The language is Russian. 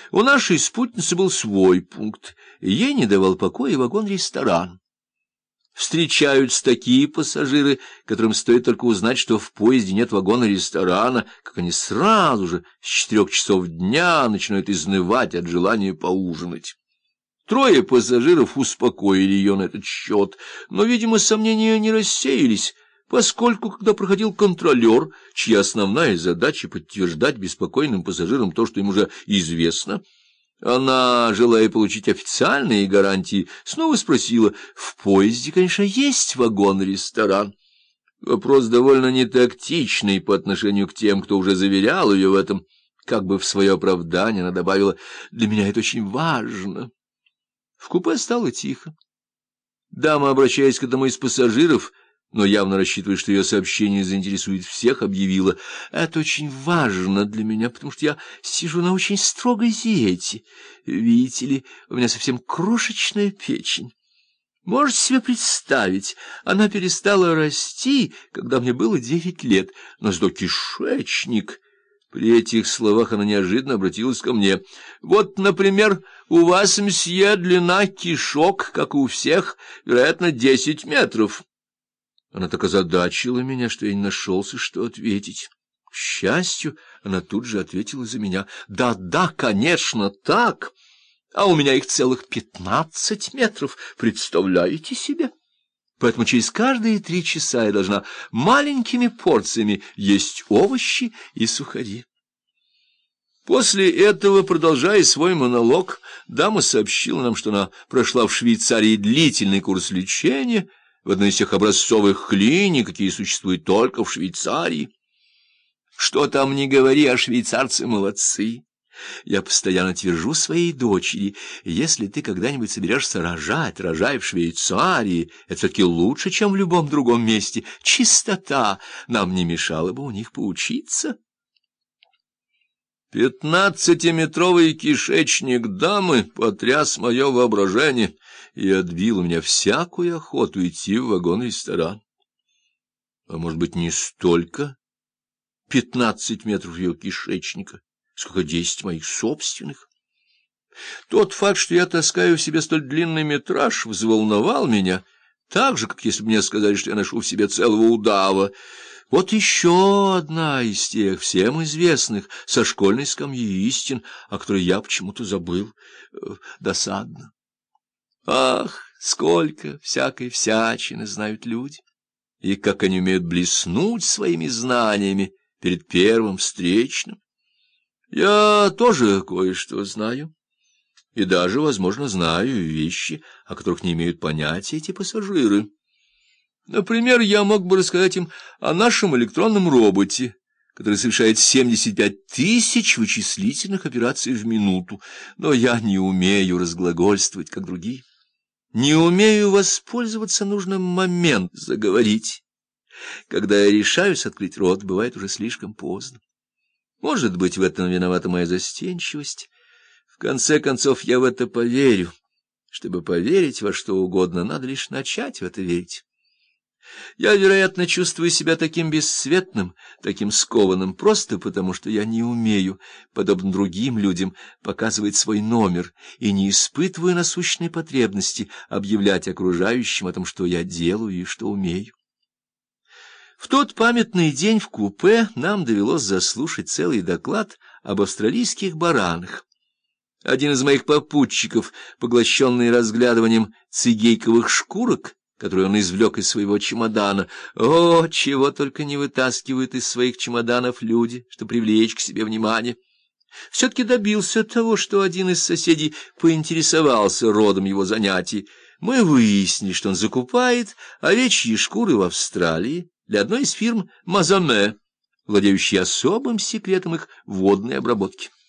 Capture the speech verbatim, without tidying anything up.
У нашей спутницы был свой пункт, ей не давал покоя вагон-ресторан. Встречаются такие пассажиры, которым стоит только узнать, что в поезде нет вагона-ресторана, как они сразу же с четырех часов дня начинают изнывать от желания поужинать. Трое пассажиров успокоили ее на этот счет, но, видимо, сомнения не рассеялись, поскольку, когда проходил контролер, чья основная задача подтверждать беспокойным пассажирам то, что им уже известно, она, желая получить официальные гарантии, снова спросила: в поезде, конечно, есть вагон-ресторан. Вопрос довольно нетактичный по отношению к тем, кто уже заверял ее в этом. Как бы в свое оправдание она добавила: для меня это очень важно. В купе стало тихо. Дама, обращаясь к одному из пассажиров, но явно рассчитывая, что ее сообщение заинтересует всех, объявила: это очень важно для меня, потому что я сижу на очень строгой диете. Видите ли, у меня совсем крошечная печень. Можете себе представить, она перестала расти, когда мне было девять лет, но зато кишечник... При этих словах она неожиданно обратилась ко мне. Вот, например, у вас, мсье, длина кишок, как и у всех, вероятно, десять метров. Она так озадачила меня, что я не нашелся, что ответить. К счастью, она тут же ответила за меня: да, да, конечно, так. А у меня их целых пятнадцать метров, представляете себе? Поэтому через каждые три часа я должна маленькими порциями есть овощи и сухари. После этого, продолжая свой монолог, дама сообщила нам, что она прошла в Швейцарии длительный курс лечения в одной из тех образцовых клиник, какие существуют только в Швейцарии. Что там ни говори, а швейцарцы молодцы. Я постоянно твержу своей дочери: если ты когда-нибудь соберешься рожать, рожай в Швейцарии. Это все-таки лучше, чем в любом другом месте. Чистота. Нам не мешало бы у них поучиться. Пятнадцатиметровый кишечник дамы потряс мое воображение и отбил у меня всякую охоту идти в вагон-ресторан. А может быть, не столько пятнадцать метров ее кишечника, сколько десять моих собственных. Тот факт, что я таскаю в себе столь длинный метраж, взволновал меня, так же, как если бы мне сказали, что я ношу в себе целого удава. Вот еще одна из тех всем известных со школьной скамьи истин, о которой я почему-то забыл. Досадно. Ах, сколько всякой всячины знают люди, и как они умеют блеснуть своими знаниями перед первым встречным. Я тоже кое-что знаю, и даже, возможно, знаю вещи, о которых не имеют понятия эти пассажиры. Например, я мог бы рассказать им о нашем электронном роботе, который совершает семьдесят пять тысяч вычислительных операций в минуту, но я не умею разглагольствовать, как другие. Не умею воспользоваться нужным моментом заговорить. Когда я решаюсь открыть рот, бывает уже слишком поздно. Может быть, в этом виновата моя застенчивость. В конце концов, я в это поверю. Чтобы поверить во что угодно, надо лишь начать в это верить. Я, вероятно, чувствую себя таким бесцветным, таким скованным, просто потому, что я не умею, подобно другим людям, показывать свой номер и не испытываю насущной потребности объявлять окружающим о том, что я делаю и что умею. В тот памятный день в купе нам довелось заслушать целый доклад об австралийских баранах. Один из моих попутчиков, поглощенный разглядыванием цигейковых шкурок, которую он извлек из своего чемодана. О, чего только не вытаскивают из своих чемоданов люди, чтобы привлечь к себе внимание. Все-таки добился того, что один из соседей поинтересовался родом его занятий. Мы выяснили, что он закупает овечьи шкуры в Австралии для одной из фирм Мазаме, владеющей особым секретом их водной обработки.